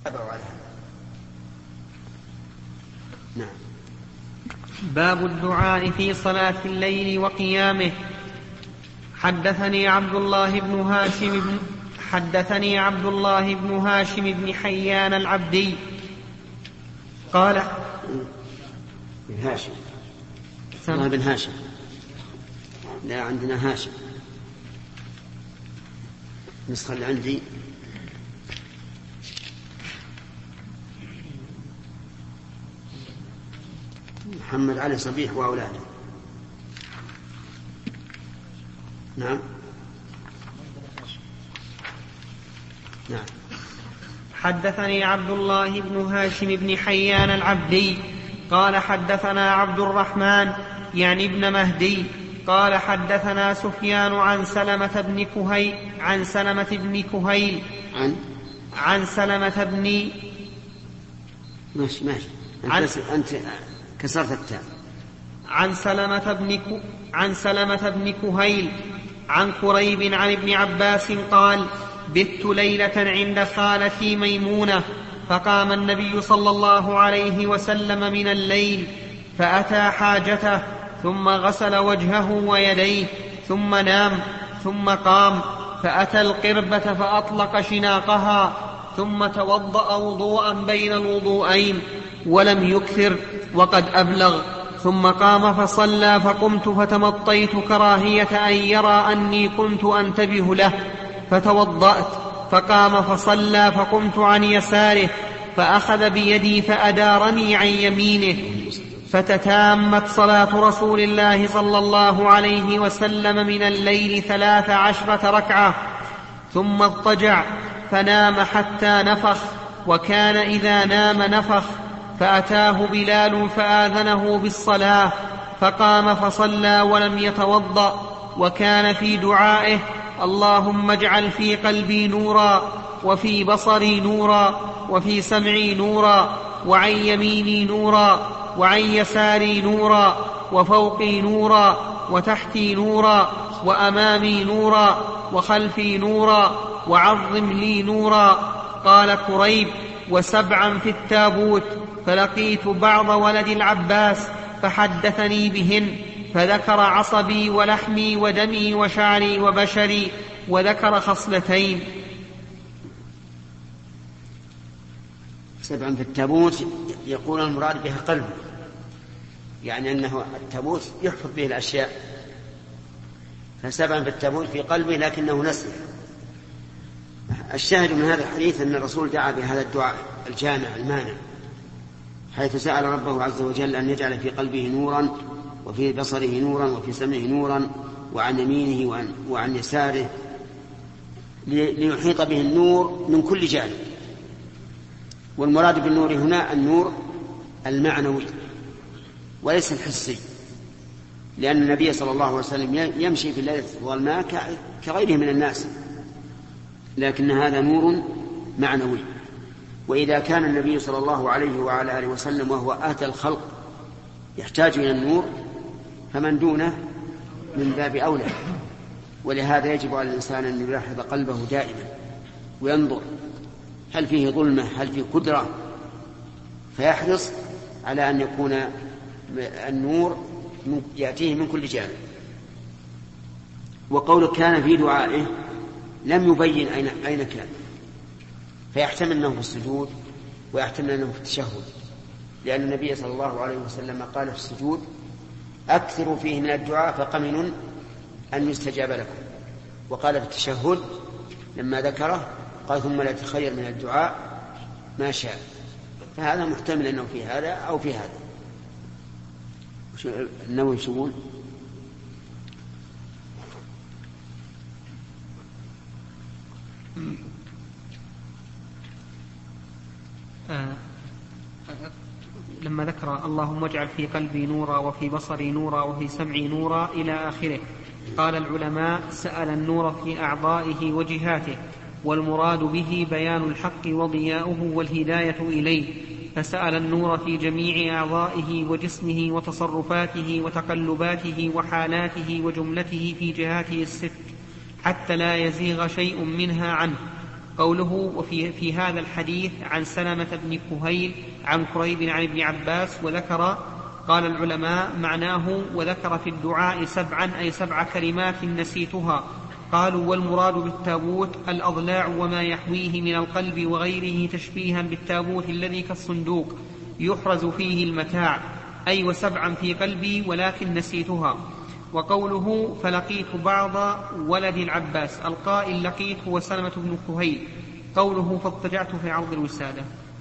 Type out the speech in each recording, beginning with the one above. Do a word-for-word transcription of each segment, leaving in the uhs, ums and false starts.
نعم. باب الدعاء في صلاة الليل وقيامه. حدثني عبد الله بن هاشم بن حدثني عبد الله بن هاشم بن حيان العبدي قال بن هاشم الله بن هاشم لا عندنا هاشم نسخة اللي عندي محمد علي صبيح وأولاده. نعم نعم. حدثني عبد الله بن هاشم بن حيان العبدي قال حدثنا عبد الرحمن يعني ابن مهدي قال حدثنا سفيان عن سلمة بن كهيل عن سلمة بن كهيل عن عن سلمة بن ماشي ماشي أنت, عن... أنت كسرت التاء. عن سلمة بن ك... عن سلمة بن كهيل عن قريب عن ابن عباس قال بت ليلة عند خالتي ميمونة فقام النبي صلى الله عليه وسلم من الليل فأتى حاجته ثم غسل وجهه ويديه ثم نام ثم قام فأتى القربة فأطلق شناقها ثم توضأ وضوءا بين الوضوءين ولم يكثر وقد أبلغ ثم قام فصلى فقمت فتمطيت كراهية أن يرى أني كنت أنتبه له فتوضأت فقام فصلى فقمت عن يساره فأخذ بيدي فأدارني عن يمينه فتتامت صلاة رسول الله صلى الله عليه وسلم من الليل ثلاث عشرة ركعة ثم اضطجع فنام حتى نفخ وكان إذا نام نفخ فأتاه بلال فآذنه بالصلاة فقام فصلى ولم يتوضأ وكان في دعائه اللهم اجعل في قلبي نورا وفي بصري نورا وفي سمعي نورا وعن يميني نورا وعن يساري نورا وفوقي نورا وتحتي نورا وأمامي نورا وخلفي نورا وعظم لي نورا. قال كريب وسبعا في التابوت فلقيت بعض ولد العباس فحدثني بهن فذكر عصبي ولحمي ودمي وشعري وبشري وذكر خصلتين. سبعا في التابوت يقول المراد بها قلبه يعني أنه التابوت يحفظ به الأشياء فسبعا في التابوت في قلبه لكنه نسي. الشاهد من هذا الحديث أن الرسول دعا بهذا الدعاء الجامع المانع حيث سأل ربه عز وجل أن يجعل في قلبه نورا وفي بصره نورا وفي سمعه نورا وعن يمينه وعن, وعن يساره ليحيط به النور من كل جانب. والمراد بالنور هنا النور المعنوي وليس الحسي لأن النبي صلى الله عليه وسلم يمشي في الليل الظلماء كغيره من الناس لكن هذا نور معنوي. وإذا كان النبي صلى الله عليه وعلى آله وسلم وهو أهدى الخلق يحتاج إلى النور فمن دونه من باب أولى. ولهذا يجب على الإنسان أن يلاحظ قلبه دائما وينظر هل فيه ظلمة هل فيه قدرة فيحرص على أن يكون النور يأتيه من كل جانب. وقوله كان في دعائه لم يبين أين, أين كان فيحتمل أنه في السجود ويحتمل أنه في التشهد لأن النبي صلى الله عليه وسلم قال في السجود أكثروا فيه من الدعاء فقمن أن يستجاب لكم. وقال في التشهد لما ذكره قال ثم لا تخير من الدعاء ما شاء. فهذا محتمل أنه في هذا أو في هذا. النووي يقول آه لما ذكر اللهم اجعل في قلبي نورا وفي بصري نورا وفي سمعي نورا إلى آخره قال العلماء سأل النور في أعضائه وجهاته والمراد به بيان الحق وضياؤه والهداية إليه فسأل النور في جميع أعضائه وجسمه وتصرفاته وتقلباته وحالاته وجملته في جهاته الست حتى لا يزيغ شيء منها عنه قوله وفي في هذا الحديث عن سلمة بن كهيل عن كريب عن ابن عباس وذكر قال العلماء معناه وذكر في الدعاء سبعا أي سبع كلمات نسيتها. قالوا والمراد بالتابوت الأضلاع وما يحويه من القلب وغيره تشبيها بالتابوت الذي كالصندوق يحرز فيه المتاع أي وسبعا في قلبي ولكن نسيتها. وقوله فلقيت بعض ولد العباس القائل لقيت هو سلمة بن كهيل. قوله فاضطجعت في عرض الوسادة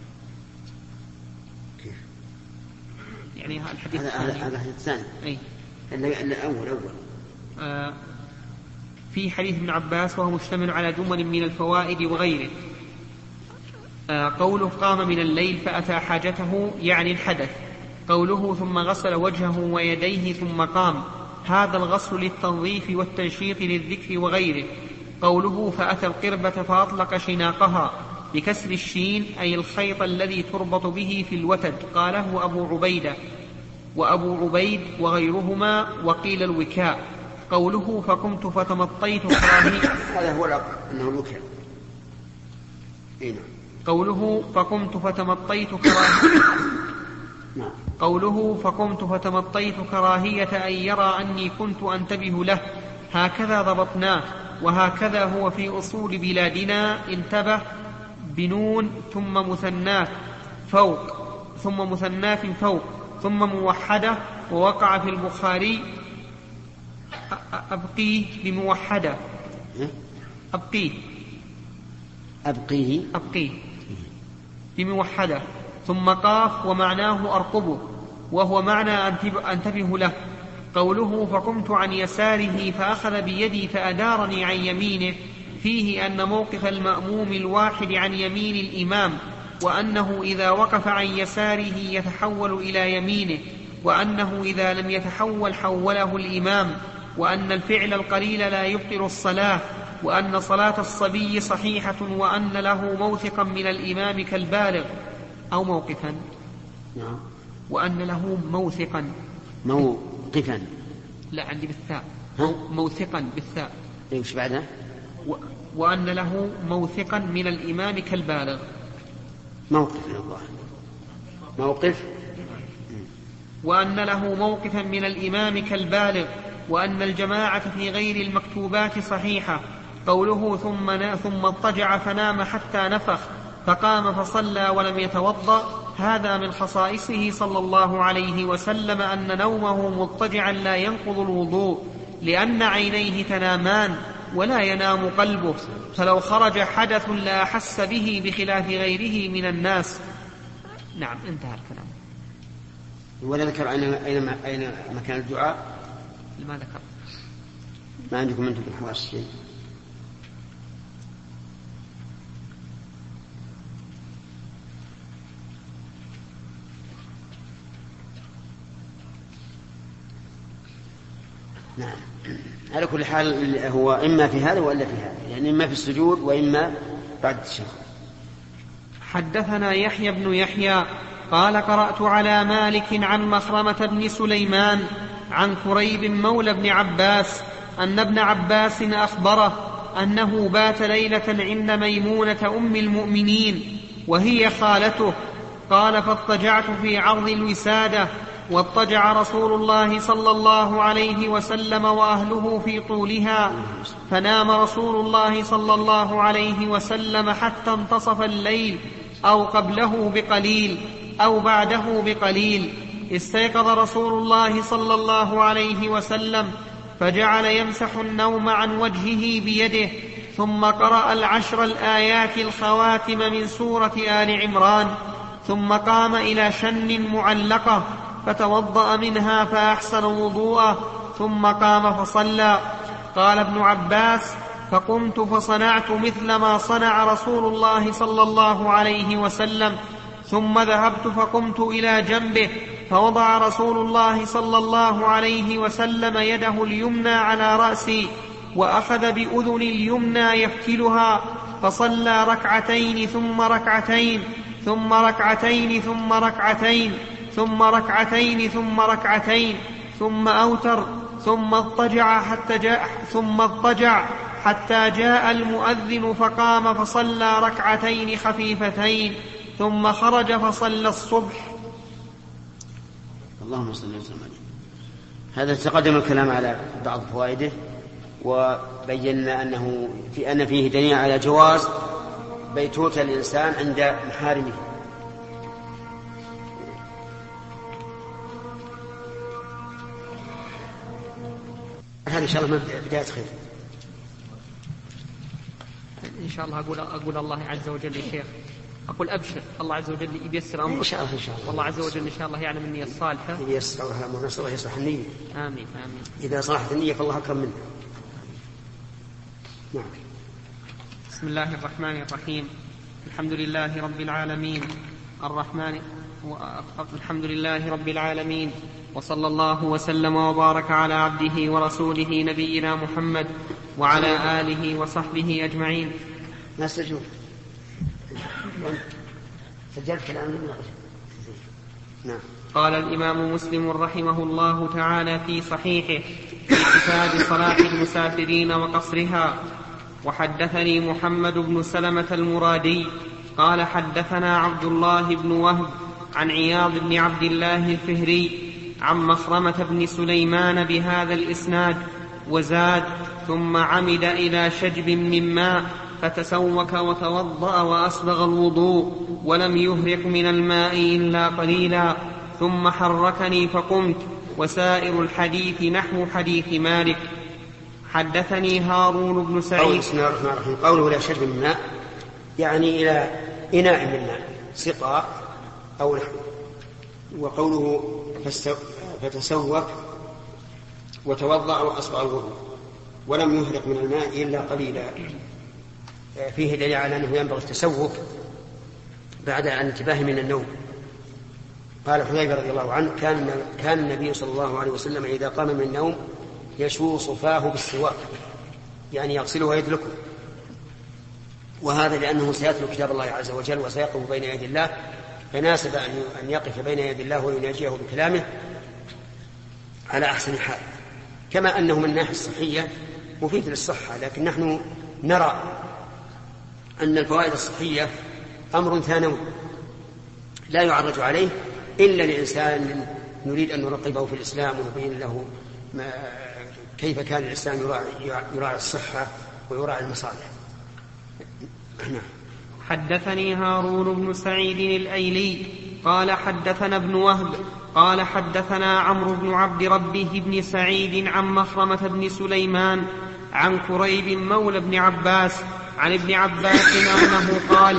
يعني الحديث هذا الحديث الثاني أي الأول أول آه في حديث ابن عباس وهو مشتمل على جمل من الفوائد وغيره. آه قوله قام من الليل فأتى حاجته يعني الحدث. قوله ثم غسل وجهه ويديه ثم قام هذا الغسل للتنظيف والتنشيط للذكر وغيره. قوله فأتى القربة فأطلق شناقها بكسر الشين أي الخيط الذي تربط به في الوتد قاله أبو عبيدة وأبو عبيد وغيرهما وقيل الوكاء. قوله فقمت فتمطيت كراهية هذا هو أنه الوكاء. قوله فقمت فتمطيت كراهية قوله فقمت فتمطيت كراهية أن يرى أني كنت أنتبه له. هكذا ضبطناه وهكذا هو في أصول بلادنا. انتبه بنون ثم مثنات فوق ثم مثنات فوق ثم موحدة. ووقع في البخاري أبقيه بموحدة أبقيه أبقيه أبقيه بموحدة ثم قاف ومعناه أرقبه وهو معنى أنتبه له. قوله فقمت عن يساره فأخذ بيدي فأدارني عن يمينه فيه أن موقف المأموم الواحد عن يمين الإمام وأنه إذا وقف عن يساره يتحول إلى يمينه وأنه إذا لم يتحول حوله الإمام وأن الفعل القليل لا يبطل الصلاة وأن صلاة الصبي صحيحة وأن له موثقا من الإمام كالبالغ أو موقفا نعم. وأن له موثقا موقفا لا عندي بالثاء ها؟ موثقا بالثاء ايش بعدها و... وأن له موثقا من الإمام كالبالغ موقف الله موقف وأن له موقفا من الإمام كالبالغ وأن الجماعة في غير المكتوبات صحيحة. قوله ثم, ثم اضطجع فنام حتى نفخ فقام فصلى ولم يتوضأ هذا من خصائصه صلى الله عليه وسلم أن نومه مضطجعا لا ينقض الوضوء لأن عينيه تنامان ولا ينام قلبه فلو خرج حدث لا أحس به بخلاف غيره من الناس. نعم انتهى الكلام. ولا ذكر أين, أين, أين مكان الدعاء ما ذكر ما عندكم أنتم بالحواس شيء. نعم على كل حال هو إما في هذا وإلا في هذا يعني إما في السجود وإما بعد الشهر. حدثنا يحيى بن يحيى قال قرأت على مالك عن مخرمة بن سليمان عن كريب مولى بن عباس أن ابن عباس أخبره أنه بات ليلة عند ميمونة أم المؤمنين وهي خالته. قال فاضطجعت في عرض الوسادة واضطجع رسول الله صلى الله عليه وسلم وأهله في طولها فنام رسول الله صلى الله عليه وسلم حتى انتصف الليل أو قبله بقليل أو بعده بقليل. استيقظ رسول الله صلى الله عليه وسلم فجعل يمسح النوم عن وجهه بيده ثم قرأ العشر الآيات الخواتم من سورة آل عمران ثم قام إلى شن معلقة فتوضأ منها فأحسن وضوءه ثم قام فصلى. قال ابن عباس فقمت فصنعت مثل ما صنع رسول الله صلى الله عليه وسلم ثم ذهبت فقمت إلى جنبه فوضع رسول الله صلى الله عليه وسلم يده اليمنى على رأسي وأخذ بأذن اليمنى يفتلها فصلى ركعتين ثم ركعتين ثم ركعتين ثم ركعتين ثم ركعتين ثم ركعتين ثم أوتر ثم اضطجع حتى جاء ثم اضطجع حتى جاء المؤذن فقام فصلى ركعتين خفيفتين ثم خرج فصلى الصبح. اللهم صل وسلم عليه. هذا تقدم الكلام على بعض فوائده، وبينا أنه في أن فيه دليل على جواز بيتوت الإنسان عند محارمه. هذا إن شاء الله بداية خير. إن شاء الله أقول أقول الله عز وجل يا شيخ، أقول أبشر الله عز وجل ييسر أمرك إن شاء الله. إن شاء الله والله عز وجل إن شاء الله يعلم النية الصالحة ييسرها ونسأل الله يصلح النية. آمين آمين. إذا صلحت النية فالله أكرم منها. نعم. بسم الله الرحمن الرحيم. الحمد لله رب العالمين الرحمن الحمد لله رب العالمين وصلى الله وسلم وبارك على عبده ورسوله نبينا محمد وعلى آله وصحبه أجمعين. ما سجل سجلت الآن. نعم. قال الإمام مسلم رحمه الله تعالى في صحيحه في كتاب صلاة المسافرين وقصرها: وحدثني محمد بن سلمة المرادي قال حدثنا عبد الله بن وهب عن عياض بن عبد الله الفهري عن مخرمة بن سليمان بهذا الإسناد، وزاد: ثم عمد إلى شجب من ماء فتسوك وتوضأ وأسبغ الوضوء ولم يهرق من الماء إلا قليلا، ثم حركني فقمت. وسائر الحديث نحو حديث مالك. حدثني هارون بن سعيد. بسم الله الرحمن الرحيم. قوله إلى شجب من ماء يعني إلى إناء من ماء، سقاء أو نحو. وقوله فتسوك وتوضأ وأسبغ الوضوء ولم يهرق من الماء إلا قليلا، فيه دليل على أنه ينبغي التسوك بعد الانتباه من النوم. قال حذيفة رضي الله عنه: كان كان النبي صلى الله عليه وسلم إذا قام من النوم يشو صفاه بالسواك، يعني يغسله ويدلكه. وهذا لأنه سيتلو كتاب الله عز وجل وسيقف بين يدي الله، فناسب أن يقف بين يدي الله ويناجيه بكلامه على أحسن حال. كما أنه من الناحية الصحية مفيد للصحة، لكن نحن نرى أن الفوائد الصحية أمر ثانوي لا يعرج عليه إلا لإنسان نريد أن نرقبه في الإسلام ونبين له ما كيف كان الإسلام يراعي, يراعي الصحة ويراعي المصالح. حدثني هارون بن سعيد الأيلي قال حدثنا ابن وهب قال حدثنا عمرو بن عبد ربه بن سعيد عن مخرمة بن سليمان عن كريب مولى بن عباس عن ابن عباس أنه قال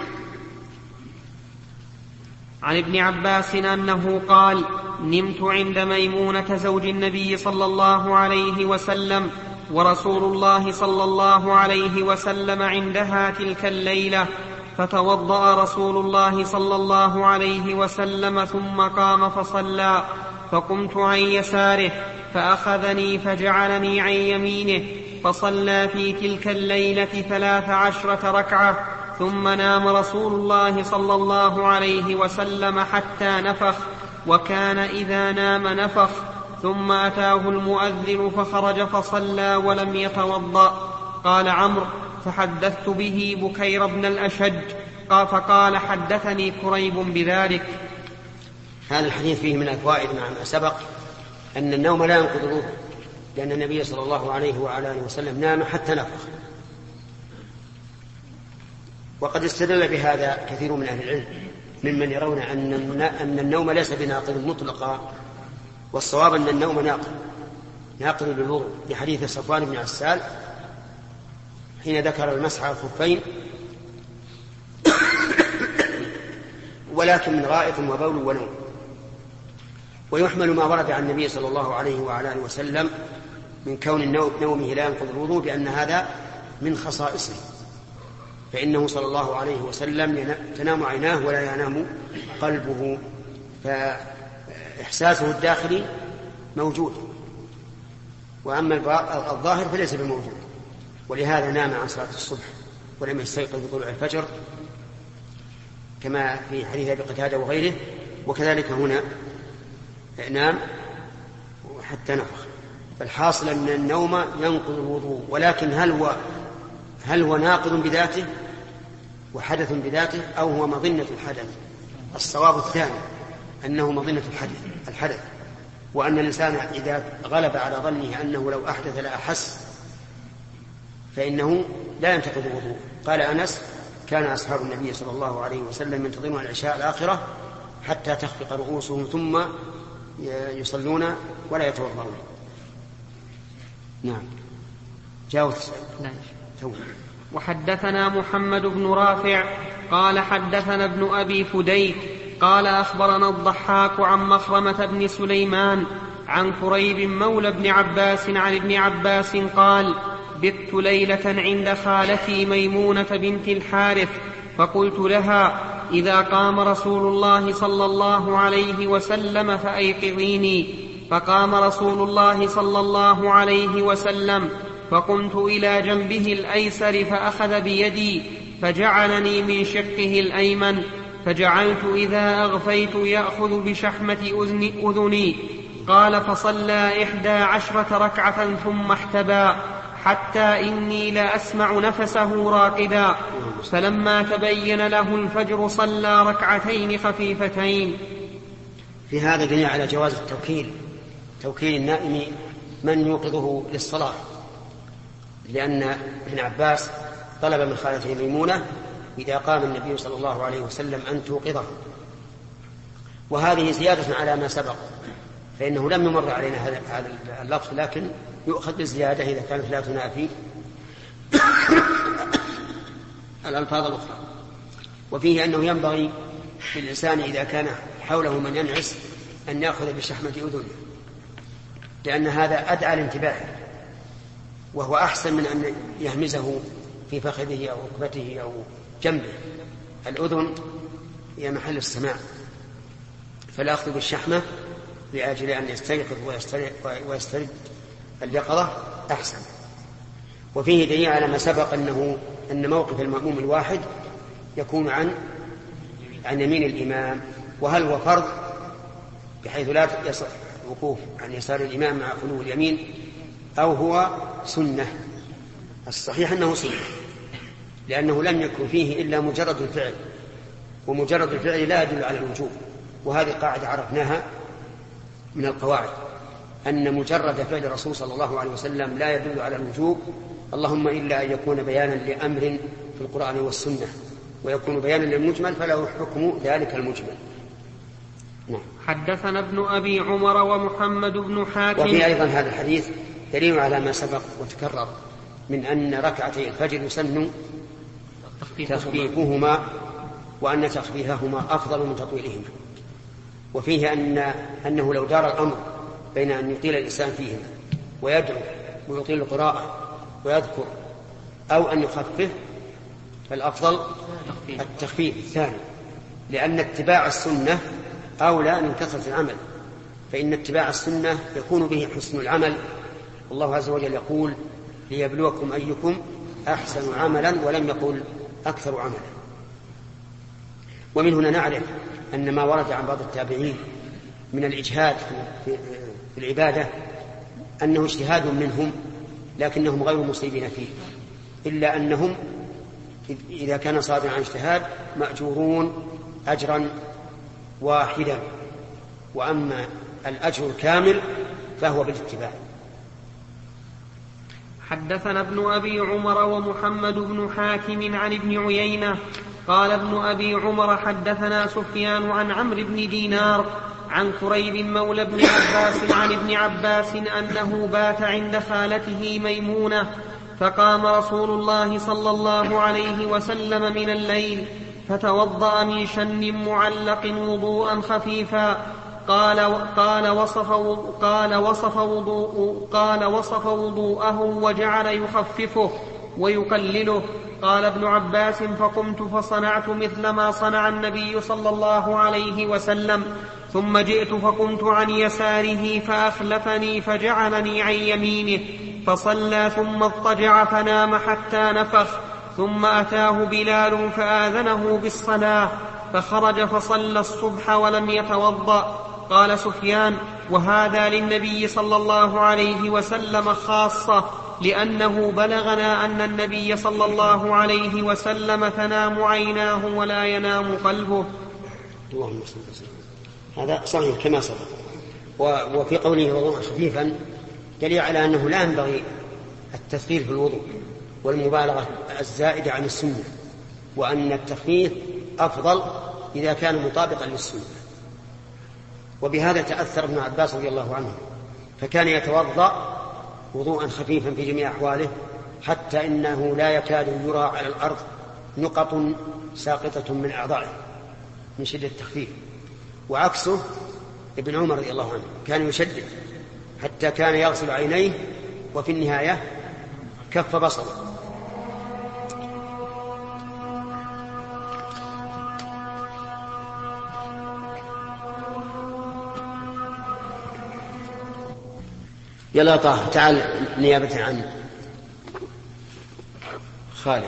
عن ابن عباس أنه قال: نمت عند ميمونة زوج النبي صلى الله عليه وسلم ورسول الله صلى الله عليه وسلم عندها تلك الليلة، فتوضأ رسول الله صلى الله عليه وسلم ثم قام فصلى، فقمت عن يساره فأخذني فجعلني عن يمينه، فصلى في تلك الليلة ثلاث عشرة ركعة، ثم نام رسول الله صلى الله عليه وسلم حتى نفخ، وكان إذا نام نفخ، ثم أتاه المؤذن فخرج فصلى ولم يتوضأ. قال عمرو: فحدثت به بكير بن الأشج فقال: حدثني كريب بذلك. هذا الحديث فيه من الفوائد مع ما سبق أن النوم لا ينقض الوضوء، لأن النبي صلى الله عليه وعلى آله وسلم نام حتى نفخ. وقد استدل بهذا كثير من أهل العلم ممن يرون أن النوم ليس بناقض مطلقا، والصواب أن النوم ناقض ناقض للوضوء، لحديث صفوان بن عسال حين ذكر المسح على الخفين: ولكن من غائط وبول ونوم. ويحمل ما ورد عن النبي صلى الله عليه وعلى آله وسلم من كون النوم نومه لا ينقض الوضوء بأن هذا من خصائصه، فإنه صلى الله عليه وسلم تنام عيناه ولا ينام قلبه، فإحساسه الداخلي موجود، وأما الظاهر فليس بموجود. ولهذا نام عن صلاة الصبح ولم يستيقظ بطلوع الفجر كما في حديث أبي قتادة وغيره، وكذلك هنا نام حتى نفخ. فالحاصل أن النوم ينقض الوضوء، ولكن هل هو هل هو ناقض بذاته وحدث بذاته أو هو مظنة الحدث؟ الصواب الثاني، أنه مظنة الحدث الحدث وأن الإنسان إذا غلب على ظنه أنه لو أحدث لا أحس فإنه لا ينتقض الوضوء. قال أنس: كان أصحاب النبي صلى الله عليه وسلم ينتظرون العشاء الآخرة حتى تخفق رؤوسهم ثم يصلون ولا يتوضؤون. نعم. جاوز. نعم. وحدثنا محمد بن رافع قال حدثنا ابن أبي فديك قال أخبرنا الضحاك عن مخرمة بن سليمان عن كريب مولى ابن عباس عن ابن عباس قال: بت ليلة عند خالتي ميمونة بنت الحارث فقلت لها: إذا قام رسول الله صلى الله عليه وسلم فأيقظيني. فقام رسول الله صلى الله عليه وسلم فقمت إلى جنبه الأيسر فأخذ بيدي فجعلني من شقه الأيمن، فجعلت إذا أغفيت يأخذ بشحمة أذني. قال: فصلى إحدى عشرة ركعة ثم احتبى حتى إني لأسمع نفسه راقدا، فلما تبين له الفجر صلى ركعتين خفيفتين. في هذا دليل على جواز التوكيل، توكيل النائم من يوقظه للصلاة، لأن ابن عباس طلب من خالته ميمونة إذا قام النبي صلى الله عليه وسلم أن توقظه، وهذه زيادة على ما سبق، فإنه لم يمر علينا هذا اللفظ، لكن يؤخذ بالزيادة إذا كانت لا تنافي الألفاظ الأخرى. وفيه أنه ينبغي للإنسان إذا كان حوله من ينعس أن يأخذ بشحمة أذنه، لأن هذا أدعى الانتباه، وهو أحسن من أن يهمزه في فخذه أو ركبته أو جنبه. الأذن هي محل السماع، فالأخذ بالشحمة لأجل أن يستيقظ ويسترد اليقظة أحسن. وفيه دليل على ما سبق أنه أن موقف المأموم الواحد يكون عن عن يمين الإمام، وهل هو فرض بحيث لا يصح الوقوف عن يسار الإمام مع خلو اليمين، أو هو سنة؟ الصحيح أنه سنة، لأنه لم يكن فيه إلا مجرد الفعل، ومجرد الفعل لا يدل على الوجوب، وهذه قاعدة عرفناها من القواعد، أن مجرد فعل الرسول صلى الله عليه وسلم لا يدل على الوجوب، اللهم إلا أن يكون بيانا لأمر في القرآن والسنة، ويكون بيانا للمجمل فله حكم ذلك المجمل. نعم. حدثنا ابن أبي عمر ومحمد بن حاتم. وفي أيضا هذا الحديث دليل على ما سبق وتكرر من أن ركعتي الفجر يسن تخفيفهما، وأن تخفيفهما أفضل من تطويلهما. وفيه أن أنه لو دار الأمر بين أن يطيل الإنسان فيهما ويدعو ويطيل القراءة ويذكر، أو أن يخفف، فالأفضل التخفيف الثاني، لأن اتباع السنة أولى من كثرة العمل، فإن اتباع السنة يكون به حسن العمل، والله عز وجل يقول: ليبلوكم أيكم أحسن عملا، ولم يقل أكثر عملا. ومن هنا نعرف أن ما ورد عن بعض التابعين من الإجهاد في العبادة أنه اجتهاد منهم، لكنهم غير مصيبين فيه، إلا أنهم إذا كان صادرا عن اجتهاد مأجورون أجرا واحدا، وأما الأجر الكامل فهو بالاتباع. حدثنا ابن أبي عمر ومحمد بن حاتم عن ابن عيينة قال ابن أبي عمر حدثنا سفيان عن عمرو بن دينار عن كريب مولى ابن عباس عن ابن عباس أنه بات عند خالته ميمونة، فقام رسول الله صلى الله عليه وسلم من الليل فتوضأ من شن معلق وضوءا خفيفا. قال قال وصف قال وصف وضوء قال وصف وضوءه وجعل يخففه ويقلله. قال ابن عباس: فقمت فصنعت مثل ما صنع النبي صلى الله عليه وسلم، ثم جئت فقمت عن يساره فأخلفني فجعلني عن يمينه فصلى، ثم اضطجع فنام حتى نفخ، ثم أتاه بلال فآذنه بالصلاة، فخرج فصلى الصبح ولم يتوضأ. قال سفيان: وهذا للنبي صلى الله عليه وسلم خاصة، لأنه بلغنا أن النبي صلى الله عليه وسلم تنام عيناه ولا ينام قلبه. اللهم صل وسلم. هذا صحيح كما سبق. وفي قوله وضوءا خفيفا دليل على أنه لا ينبغي التثقيل في الوضوء والمبالغة الزائدة عن السنة، وأن التخفيف أفضل إذا كان مطابقا للسنة. وبهذا تأثر ابن عباس رضي الله عنه، فكان يتوضأ وضوءا خفيفا في جميع أحواله، حتى إنه لا يكاد يرى على الأرض نقط ساقطة من أعضائه من شدة التخفيف. وعكسه ابن عمر رضي الله عنه كان يشدد حتى كان يغسل عينيه وفي النهاية كف بصره. يلا طه تعال نيابة عن خالد.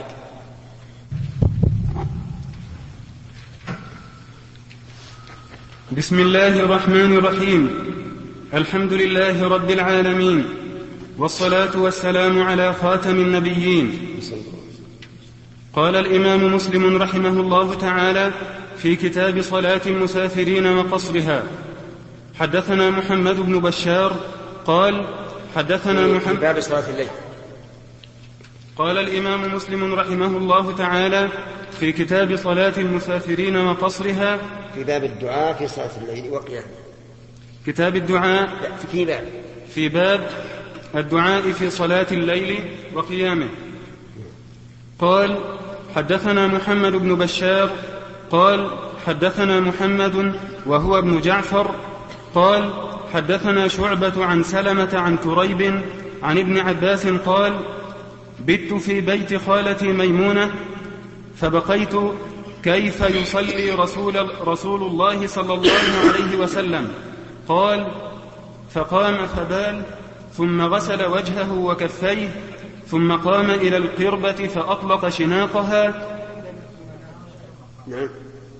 بسم الله الرحمن الرحيم. الحمد لله رب العالمين، والصلاة والسلام على خاتم النبيين. قال الإمام مسلم رحمه الله تعالى في كتاب صلاة المسافرين وقصرها: حدثنا محمد بن بشار قال حدثنا محمد في باب صلاة الليل. قال الإمام مسلم رحمه الله تعالى في كتاب صلاة المسافرين وقصرها: في باب الدعاء في صلاة الليل وقيامه. كتاب الدعاء في باب في باب الدعاء في صلاة الليل وقيامه. قال حدثنا محمد بن بشار قال حدثنا محمد وهو ابن جعفر قال حدثنا شعبة عن سلمة عن كريب عن ابن عباس قال: بت في بيت خالتي ميمونة فبقيت كيف يصلي رسول, رسول الله صلى الله عليه وسلم. قال: فقام فبال ثم غسل وجهه وكفيه ثم قام إلى القربة فأطلق شناقها. نعم.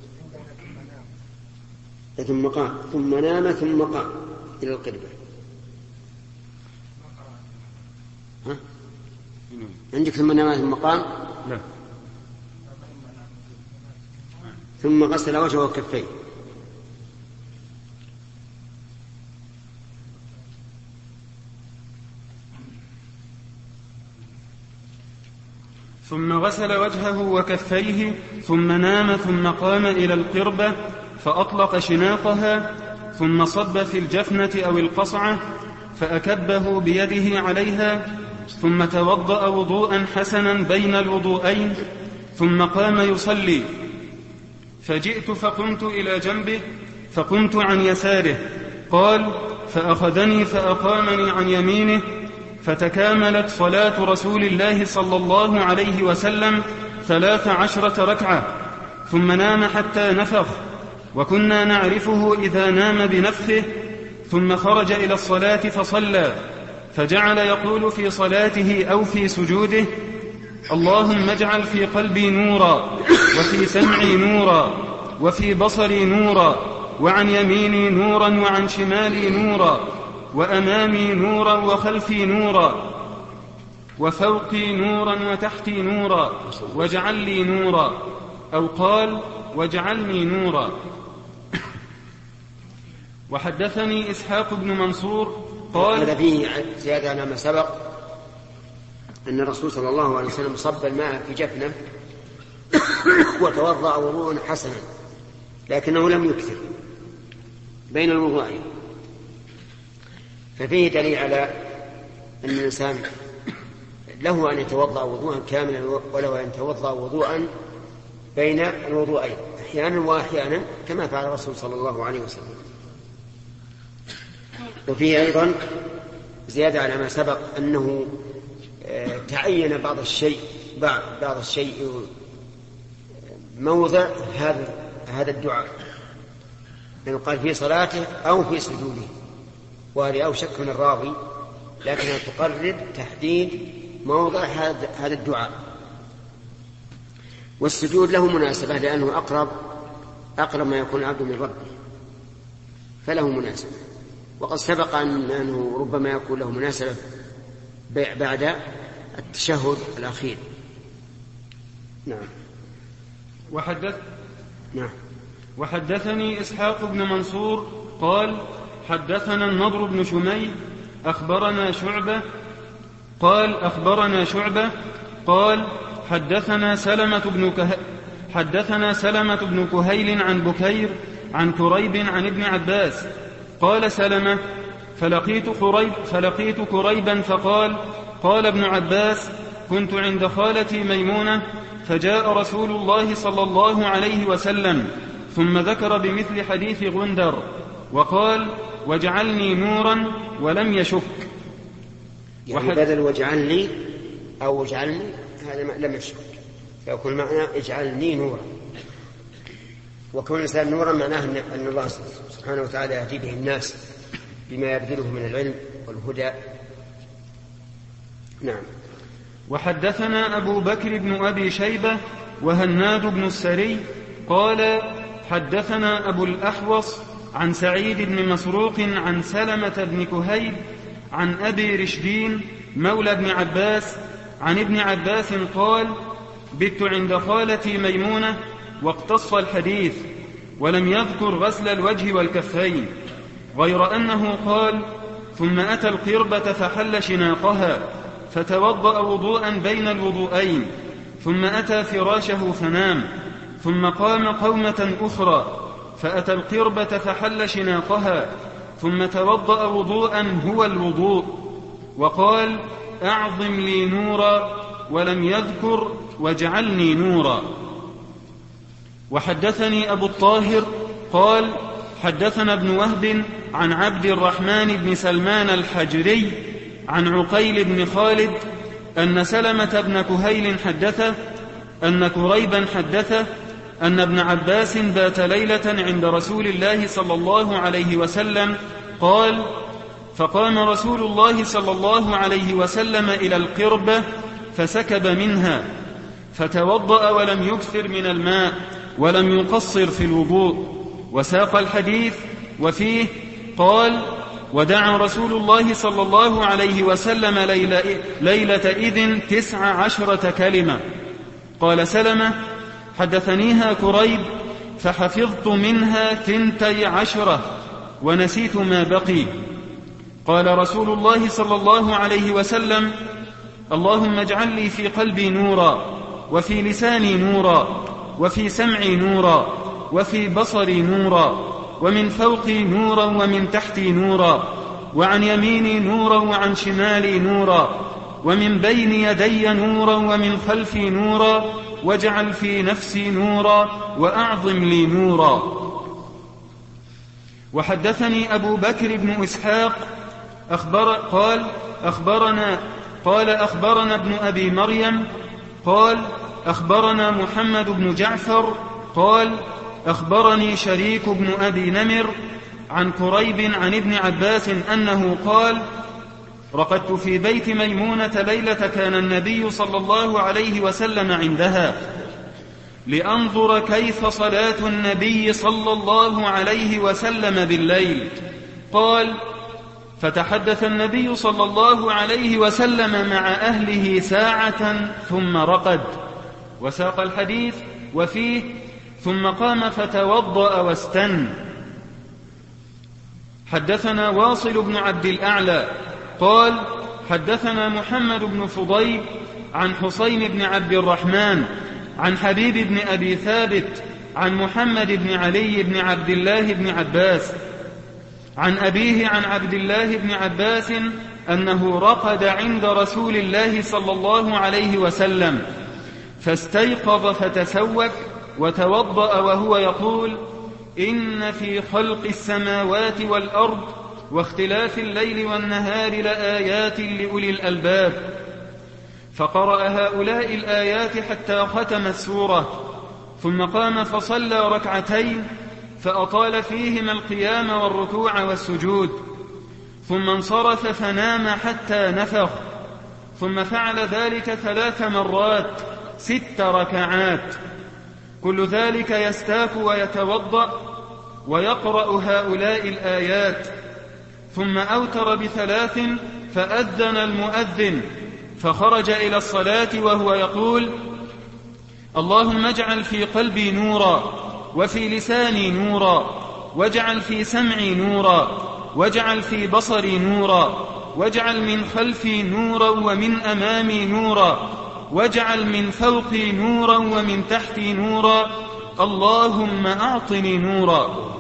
ثم قام ثم نام ثم قام إلى القربة. ها؟ عندك ثم نام ثم قام؟ لا. ثم غسل وجهه وكفيه. ثم غسل وجهه وكفيه ثم نام ثم قام إلى القربة فأطلق شناقها ثم صب في الجفنة أو القصعة فأكبه بيده عليها ثم توضأ وضوءا حسنا بين الوضوءين ثم قام يصلي. فجئت فقمت إلى جنبه فقمت عن يساره. قال: فأخذني فأقامني عن يمينه فتكاملت صلاة رسول الله صلى الله عليه وسلم ثلاث عشرة ركعة ثم نام حتى نفخ، وكنا نعرفه إذا نام بنفخه، ثم خرج إلى الصلاة فصلى، فجعل يقول في صلاته أو في سجوده: اللهم اجعل في قلبي نورا وفي سمعي نورا وفي بصري نورا وعن يميني نورا وعن شمالي نورا وأمامي نورا وخلفي نورا وفوقي نورا وتحتي نورا واجعل لي نورا، أو قال: واجعلني نورا. وحدثني إسحاق بن منصور قال: هذا فيه زيادة على ما سبق أن الرسول صلى الله عليه وسلم صب الماء في جفنه وتوضأ وضوءا حسنا، لكنه لم يكثر بين الوضوءين، ففيه دليل على أن الإنسان له أن يتوضأ وضوءا كاملا وله أن يتوضأ وضوءا بين الوضوءين أحيانا وأحيانا كما فعل الرسول صلى الله عليه وسلم. وفيه أيضا زيادة على ما سبق أنه تعين بعض الشيء بعض الشيء موضع هذا هذا الدعاء، لأنه قال في صلاته أو في سجوده، وهذه أوشك من الراوي، لكنها تقرر تحديد موضع هذا الدعاء. والسجود له مناسبة لأنه أقرب أقرب ما يكون العبد من ربه، فله مناسبة. وقد سبق أنه ربما يكون له مناسبة بعد التشهد الأخير. نعم. وحدث نعم. وحدثني إسحاق بن منصور قال حدثنا النضر بن شميل أخبرنا شعبة قال أخبرنا شعبة قال حدثنا سلمة بن كه... حدثنا سلمة بن كهيل عن بكير عن كريب عن ابن عباس قال سلمة فلقيت كريب فلقيت كريبا فقال قال ابن عباس كنت عند خالتي ميمونة فجاء رسول الله صلى الله عليه وسلم ثم ذكر بمثل حديث غندر وقال واجعلني نورا ولم يشك. يعني بدل واجعلني أو اجعلني هذا لم يشك، فيكون معنى اجعلني نورا، وكون الإنسان نورا معناه أن الله سبحانه وتعالى يهدي به الناس بما يبذله من العلم والهدى. نعم. وحدثنا أبو بكر بن أبي شيبة وهناد بن السري قال حدثنا أبو الأحوص عن سعيد بن مسروق عن سلمة بن كهيل عن أبي رشدين مولى ابن عباس عن ابن عباس قال بت عند خالتي ميمونة واقتص الحديث ولم يذكر غسل الوجه والكفين، غير أنه قال ثم أتى القربة فحل شناقها فتوضأ وضوءا بين الوضوءين ثم أتى فراشه فنام ثم قام قومة أخرى فأتى القربة فحل شناقها ثم توضأ وضوءا هو الوضوء وقال أعظم لي نورا ولم يذكر واجعلني نورا. وحدثني أبو الطاهر قال حدثنا ابن وهب عن عبد الرحمن بن سلمان الحجري عن عقيل بن خالد أن سلمة بن كهيل حدثه أن كريبا حدثه أن ابن عباس بات ليلة عند رسول الله صلى الله عليه وسلم قال فقام رسول الله صلى الله عليه وسلم إلى القربة فسكب منها فتوضأ ولم يكثر من الماء ولم يقصر في الوضوء، وساق الحديث وفيه قال ودعا رسول الله صلى الله عليه وسلم ليلة, ليلة إذن تسع عشرة كلمة. قال سلمة حدثنيها كريب فحفظت منها ثنتي عشرة ونسيت ما بقي. قال رسول الله صلى الله عليه وسلم اللهم اجعل لي في قلبي نورا وفي لساني نورا وفي سمعي نورا وفي بصري نورا ومن فوقي نورا ومن تحتي نورا وعن يميني نورا وعن شمالي نورا ومن بين يدي نورا ومن خلفي نورا واجعل في نفسي نورا وأعظم لي نورا. وحدثني أبو بكر بن إسحاق أخبر قال أخبرنا قال أخبرنا ابن أبي مريم قال أخبرنا محمد بن جعفر قال أخبرني شريك بن أبي نمر عن كريب عن ابن عباس أنه قال رقدت في بيت ميمونة ليلة كان النبي صلى الله عليه وسلم عندها لأنظر كيف صلاة النبي صلى الله عليه وسلم بالليل. قال فتحدث النبي صلى الله عليه وسلم مع أهله ساعة ثم رقد، وساق الحديث وفيه ثم قام فتوضأ واستن. حدثنا واصل بن عبد الأعلى قال حدثنا محمد بن فضيل عن حسين بن عبد الرحمن عن حبيب بن أبي ثابت عن محمد بن علي بن عبد الله بن عباس عن أبيه عن عبد الله بن عباس أنه رقد عند رسول الله صلى الله عليه وسلم فاستيقظ فتسوك وتوضأ وهو يقول إن في خلق السماوات والأرض واختلاف الليل والنهار لآيات لأولي الألباب. فقرأ هؤلاء الآيات حتى ختم السورة ثم قام فصلى ركعتين فأطال فيهما القيام والركوع والسجود ثم انصرف فنام حتى نفخ ثم فعل ذلك ثلاث مرات ست ركعات كل ذلك يستاك ويتوضأ ويقرأ هؤلاء الآيات ثم أوتر بثلاث فأذن المؤذن فخرج إلى الصلاة وهو يقول: اللهم اجعل في قلبي نورا، وفي لساني نورا، واجعل في سمعي نورا، واجعل في بصري نورا، واجعل من خلفي نورا ومن أمامي نورا، واجعل من فوقي نورا ومن تحتي نورا، اللهم أعطني نورا.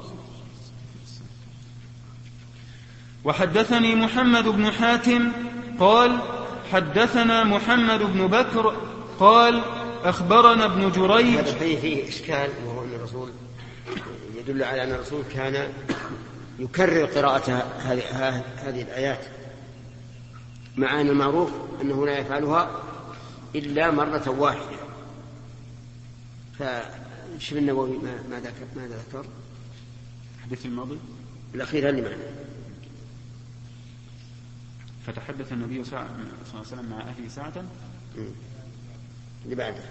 وحدثني محمد بن حاتم قال: حدثنا محمد بن بكر قال: أخبرنا ابن جريج. هذا الحديث فيه إشكال، وهو أن الرسول يدل على أن الرسول كان يكرر قراءة هذه الآيات، مع أن المعروف أنه لا يفعلها إلا مرة واحدة. فشف النووي ماذا ماذا ذكر؟ الحديث الماضي الأخير اللي معنا: فتحدث النبي صلى الله عليه وسلم مع أهله ساعة اللي بعده.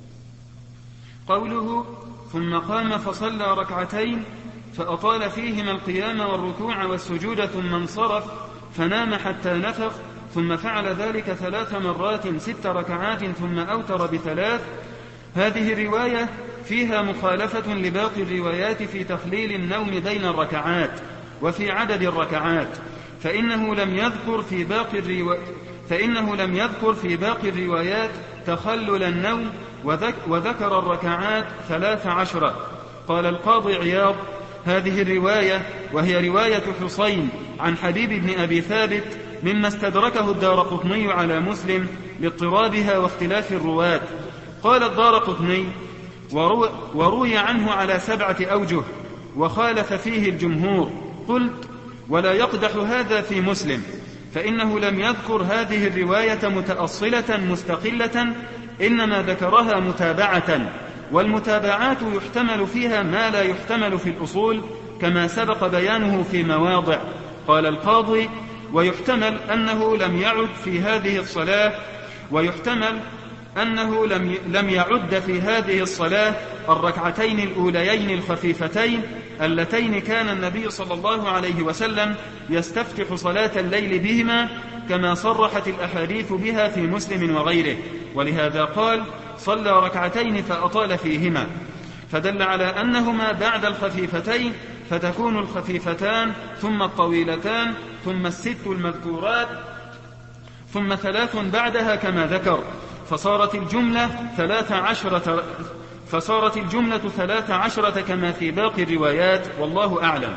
قوله: ثم قام فصلى ركعتين فأطال فيهما القيام والركوع والسجود ثم انصرف فنام حتى نفخ، ثم فعل ذلك ثلاث مرات ست ركعات ثم أوتر بثلاث. هذه الرواية فيها مخالفة لباقي الروايات في تخليل النوم بين الركعات وفي عدد الركعات، فإنه لم يذكر في باقي الروايات فإنه لم يذكر في باقي الروايات تخلل النوم، وذكر الركعات ثلاث عشرة. قال القاضي عياض: هذه الرواية وهي رواية حسين عن حبيب بن أبي ثابت مما استدركه الدارقطني على مسلم لاضطرابها واختلاف الرواة. قال الدارقطني: وروي, وروي عنه على سبعة أوجه وخالف فيه الجمهور. قلت: ولا يقدح هذا في مسلم، فإنه لم يذكر هذه الرواية متأصلة مستقلة، إنما ذكرها متابعة، والمتابعات يحتمل فيها ما لا يحتمل في الأصول كما سبق بيانه في مواضع. قال القاضي: ويحتمل أنه لم يعد في هذه الصلاة ويحتمل أنه لم لم يعد في هذه الصلاة الركعتين الأوليين الخفيفتين اللتين كان النبي صلى الله عليه وسلم يستفتح صلاة الليل بهما، كما صرحت الأحاديث بها في مسلم وغيره، ولهذا قال: صلى ركعتين فأطال فيهما، فدل على أنهما بعد الخفيفتين، فتكون الخفيفتان ثم الطويلتان ثم الست المذكورات ثم ثلاث بعدها كما ذكر، فصارت الجملة ثلاث عشرة فصارت الجملة ثلاث عشرة كما في باقي الروايات، والله أعلم.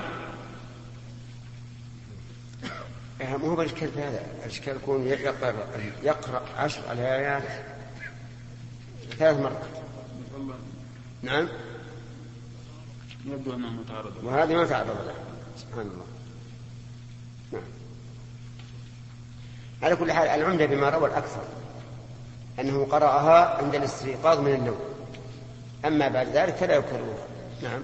مو هو الإشكال في هذا، الإشكال يكون يقرأ, يقرأ عشر الآيات ثلاث مرات. نعم، يبدو أنه متعرض، وهذه ما تعرض له، سبحان الله. نعم. على كل حال العمدة بما روى الأكثر أنه قرأها عند الاستيقاظ من النوم، أما بعد ذلك فلا يكررها. نعم.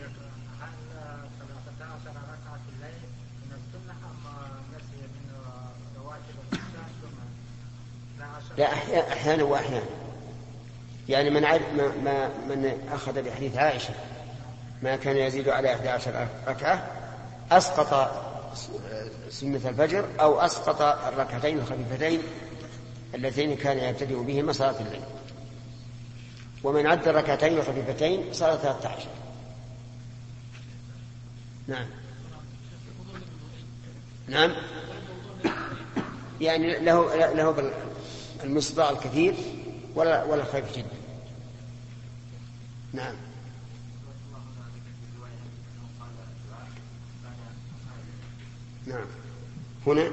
لا، أحيانا وأحيانا، يعني من ما من أخذ بحديث عائشة ما كان يزيد على إحدى عشر ركعة أسقط سنة الفجر أو أسقط الركعتين الخفيفتين اللتين كان يبتدئ بهما صلاة الليل، ومن عد الركعتين الخفيفتين صلاة ثلاثة عشر. نعم نعم، يعني له له المصداع الكثير ولا ولا خفيف جدا. نعم. نعم. هنا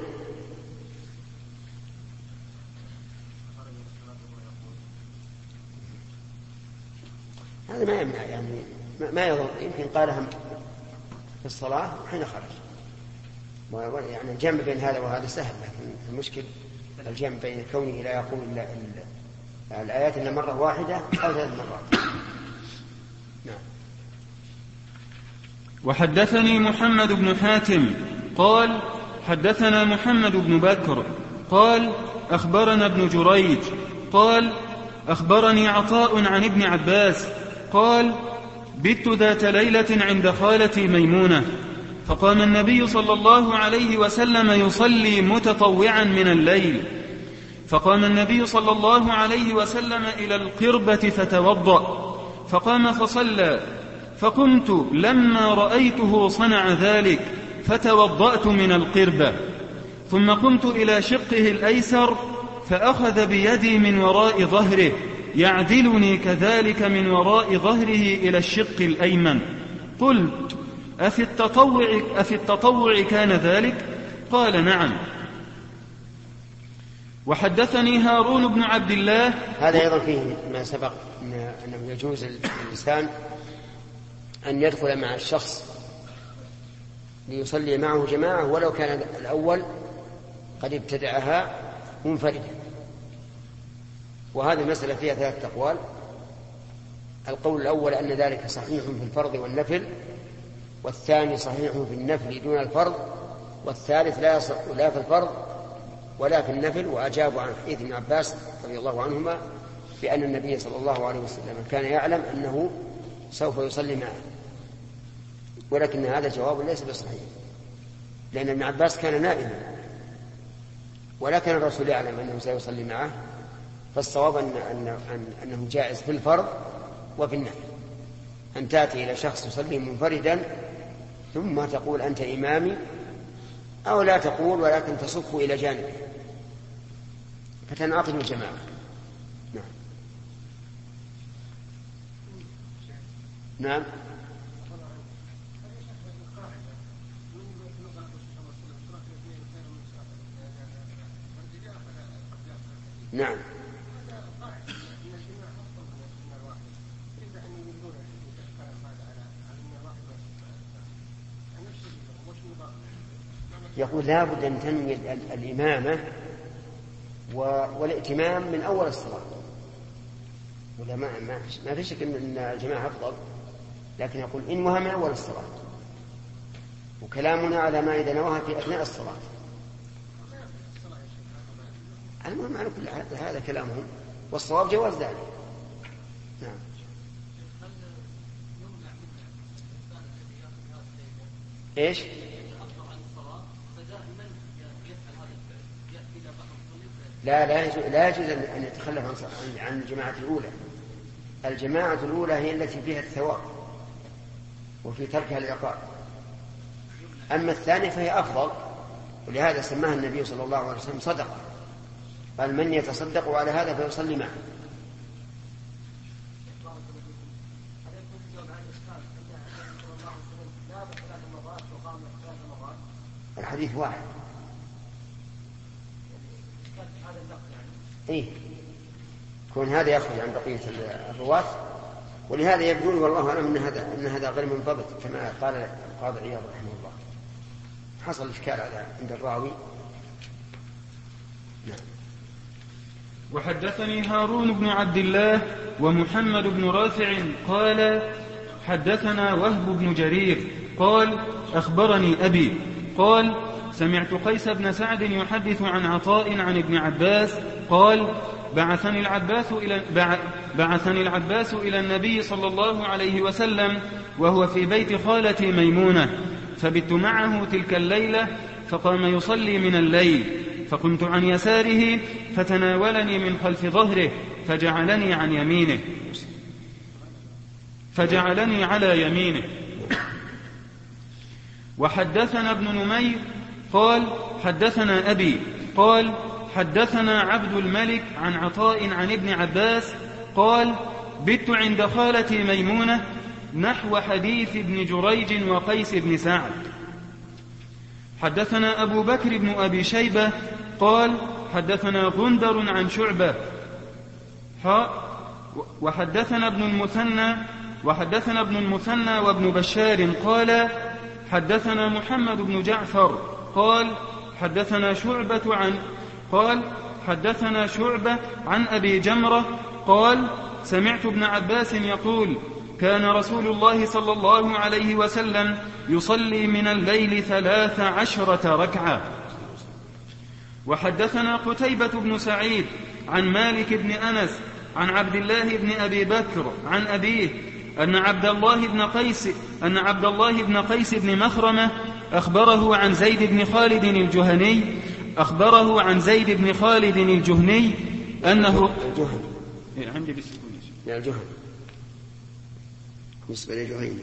هذا ما يمنع، يعني ما يضر، يمكن قالها في الصلاة حين خرج، يعني الجمع بين هذا وهذا سهل، لكن المشكل الجمع بين كونه لا يقول إلا الآيات إلا مرة واحدة أو ثلاث مرات. نعم. وحدثني محمد بن حاتم قال: حدثنا محمد بن بكر قال: أخبرنا ابن جريج قال: أخبرني عطاء عن ابن عباس قال: بت ذات ليلة عند خالتي ميمونة، فقام النبي صلى الله عليه وسلم يصلي متطوعا من الليل، فقام النبي صلى الله عليه وسلم إلى القربة فتوضأ، فقام فصلى، فقمت لما رأيته صنع ذلك فتوضأت من القربة، ثم قمت إلى شقه الأيسر فأخذ بيدي من وراء ظهره يعدلني كذلك من وراء ظهره إلى الشق الأيمن. قلت: أفي التطوع, أفي التطوع كان ذلك؟ قال: نعم. وحدثني هارون بن عبد الله. هذا أيضا فيه ما سبق أنه يجوز للإنسان أن يدخل مع الشخص ليصلي معه جماعة ولو كان الأول قد ابتدعها منفردا. وهذه المسألة فيها ثلاثة أقوال. القول الأول أن ذلك صحيح في الفرض والنفل، والثاني صحيح في النفل دون الفرض، والثالث لا يصح لا في الفرض ولا في النفل. وأجابوا عن حديث ابن عباس رضي الله عنهما بأن النبي صلى الله عليه وسلم كان يعلم أنه سوف يصلي معه، ولكن هذا جواب ليس بصحيح، لأن ابن عباس كان نائما ولا كان الرسول يعلم أنه سيصلي معه. فالصواب أن أن أنه جائز في الفرض وفي النفل، أن تأتي إلى شخص يصلي منفردا ثم تقول أنت إمامي، أو لا تقول ولكن تصف إلى جانبه فتنعقد الجماعة. نعم. نعم. نعم. يقول لا بد أن تنوي الإمامة والائتمام من أول الصلاة، ولا ما ما في شك أن الجماعة أفضل، لكن يقول إنوها من أول الصلاة، وكلامنا على ما إذا نواها في أثناء الصلاة. المهم على كل هذا كلامهم، والصواب جواز ذلك. نعم. إيش؟ لا لا يجوز, لا يجوز أن يتخلف عن الجماعة الأولى. الجماعة الأولى هي التي فيها الثواب وفي تركها العقاب، أما الثانية فهي أفضل، ولهذا سماها النبي صلى الله عليه وسلم صدقة، قال من يتصدق على هذا فيصلي معه. الحديث واحد. إيه كون هذا يخرج عن بقية الرواة، ولهذا يبدون والله أعلم أن هذا أن هذا غير منضبط كما قال القاضي عياض رحمه الله. حصل إشكال على عند الراوي. نعم. وحدثني هارون بن عبد الله ومحمد بن رافع قال حدثنا وهب بن جرير قال أخبرني أبي قال سمعت قيس بن سعد يحدث عن عطاء عن ابن عباس قال بعثني العباس إلى, بعثني العباس إلى النبي صلى الله عليه وسلم وهو في بيت خالتي ميمونة، فبت معه تلك الليلة، فقام يصلي من الليل، فقمت عن يساره فتناولني من خلف ظهره فجعلني عن يمينه فجعلني على يمينه. وحدثنا ابن نمير قال حدثنا أبي قال حدثنا عبد الملك عن عطاء عن ابن عباس قال بت عند خالتي ميمونة نحو حديث ابن جريج وقيس بن سعد. حدثنا أبو بكر بن أبي شيبة قال حدثنا غندر عن شعبة وحدثنا ابن المثنى وحدثنا ابن المثنى وابن بشار قال حدثنا محمد بن جعفر قال حدثنا شعبة عن قال حدثنا شعبة عن أبي جمرة قال سمعت ابن عباس يقول كان رسول الله صلى الله عليه وسلم يصلي من الليل ثلاث عشرة ركعة. وحدثنا قتيبة بن سعيد عن مالك بن أنس عن عبد الله بن أبي بكر عن أبيه أن عبد الله بن قيس أن عبد الله بن قيس بن مخرمة أخبره عن زيد بن خالد الجهني أخبره عن زيد بن خالد الجهني أنه الجهني عندي بالسكون لا الجهني بالنسبة للجهني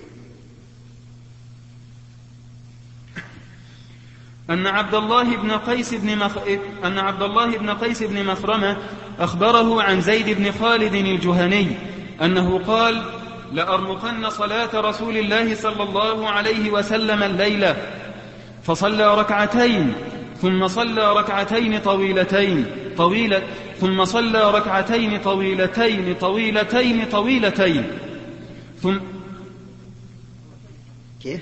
أن عبد الله بن قيس بن مخ... أن عبد الله بن قيس بن مخرمة أخبره عن زيد بن خالد الجهني أنه قال لأرمقن صلاة رسول الله صلى الله عليه وسلم الليلة فصلى ركعتين ثم صلى ركعتين طويلتين طويلة ثم صلى ركعتين طويلتين طويلتين طويلتين ثم كيف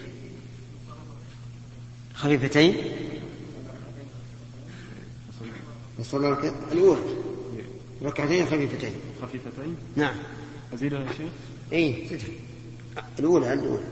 خفيفتين وصلى الأولى ركعتين خفيفتين خفيفتين نعم أزيدها يا شيخ اي الأولى الأولى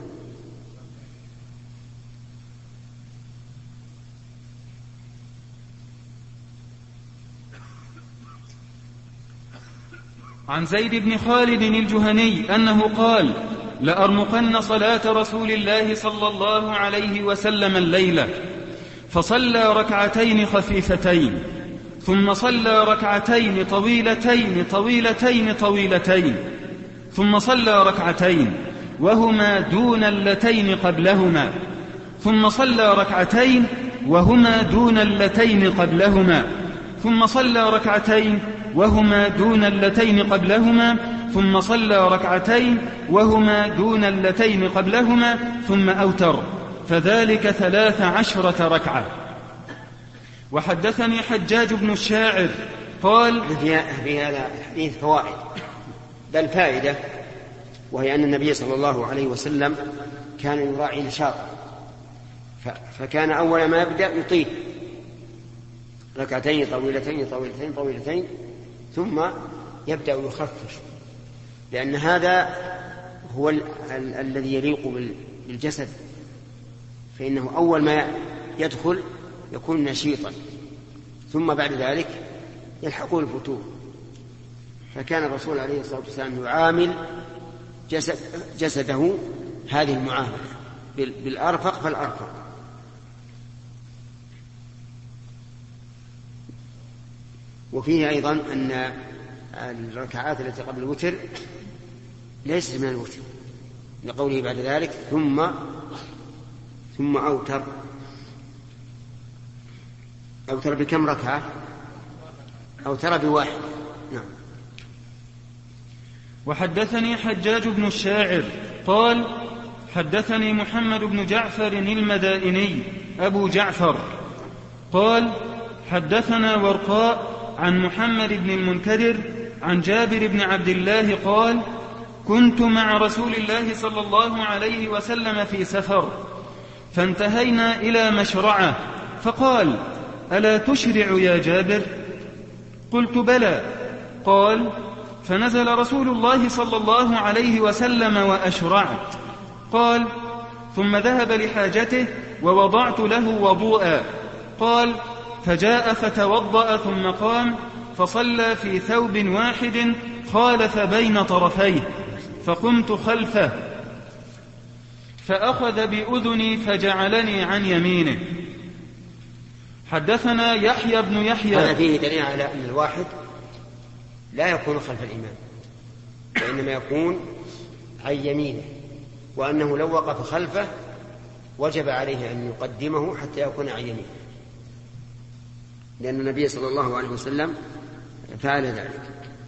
عن زيد بن خالد الجهني أنه قال لأرمقن صلاة رسول الله صلى الله عليه وسلم الليلة فصلى ركعتين خفيفتين ثم صلى ركعتين طويلتين طويلتين طويلتين ثم صلى ركعتين وهما دون اللتين قبلهما ثم صلى ركعتين وهما دون اللتين قبلهما ثم صلى ركعتين وهما دون اللتين قبلهما ثم صلى ركعتين وهما دون اللتين قبلهما ثم أوتر فذلك ثلاث عشرة ركعة. وحدثني حجاج بن الشاعر قال في هذا الحديث فوائد بل فائدة، وهي أن النبي صلى الله عليه وسلم كان يراعي نشاطا، فكان أول ما يبدأ يطيل ركعتين طويلتين طويلتين طويلتين ثم يبدأ يخفف، لأن هذا هو ال- ال- الذي يليق بالجسد، فإنه أول ما يدخل يكون نشيطا ثم بعد ذلك يلحقه الفتور. فكان الرسول عليه الصلاة والسلام يعامل جسد جسده هذه المعاملة بالأرفق فالأرفق. وفيه أيضا أن الركعات التي قبل الوتر ليست من الوتر، لقوله بعد ذلك ثم ثم أوتر. أوتر بكم ركعة؟ أوتر بواحد. نعم. وحدثني حجاج بن الشاعر قال حدثني محمد بن جعفر المدائني أبو جعفر قال حدثنا ورقاء عن محمد بن المنكدر عن جابر بن عبد الله قال كنت مع رسول الله صلى الله عليه وسلم في سفر فانتهينا إلى مشرعة فقال ألا تشرع يا جابر؟ قلت بلى. قال فنزل رسول الله صلى الله عليه وسلم وأشرعت. قال ثم ذهب لحاجته ووضعت له وضوءا. قال فجاء فتوضأ ثم قام فصلى في ثوب واحد خالف بين طرفيه فقمت خلفه فأخذ بأذني فجعلني عن يمينه. حدثنا يحيى بن يحيى. هذا فيه دليل على أن الواحد لا يكون خلف الإمام وإنما يكون عن يمينه، وأنه لو وقف خلفه وجب عليه أن يقدمه حتى يكون عن يمينه، لأن النبي صلى الله عليه وسلم فعل ذلك.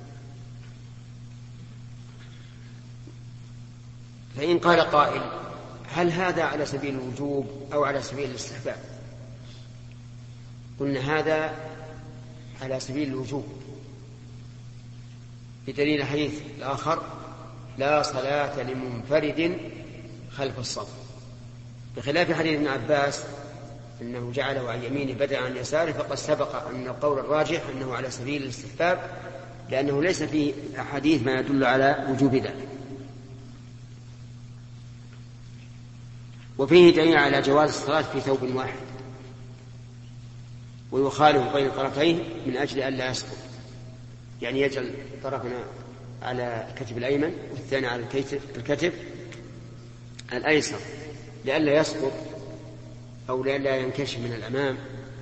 فإن قال قائل هل هذا على سبيل الوجوب أو على سبيل الاستحباب؟ قلنا هذا على سبيل الوجوب بدليل الحديث الآخر لا صلاة لمنفرد خلف الصف، بخلاف حديث ابن عباس أنه جعله عن يمينه بدلا عن يساره، فقد سبق أن القول الراجح أنه على سبيل الاستحباب، لأنه ليس في أحاديث ما يدل على وجوب ذلك. وفيه دليل على جواز الصلاة في ثوب واحد ويخالف بين طرفين من أجل أن لا يسقط، يعني يجعل طرفنا على الكتف الأيمن والثاني على الكتف الأيسر لئلا يسقط أو لا ينكشف من الأمام.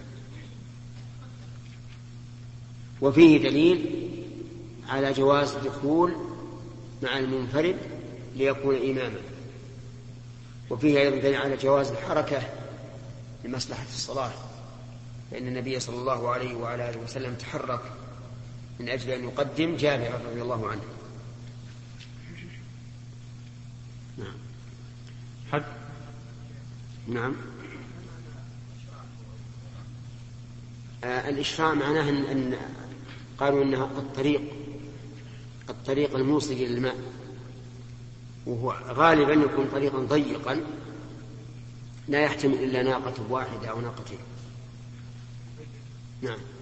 وفيه دليل على جواز الدخول مع المنفرد ليكون إماما. وفيه أيضا دليل على جواز الحركة لمصلحة الصلاة، فإن النبي صلى الله عليه وعلى آله وسلم تحرك من أجل أن يقدم جابر رضي الله عنه. نعم. حد نعم. آه الإشراع معناه أن, أن قالوا أنها الطريق الطريق الموصل إلى الماء، وهو غالبا يكون طريقا ضيقا لا يحتمل إلا ناقة واحدة أو ناقتين. نعم.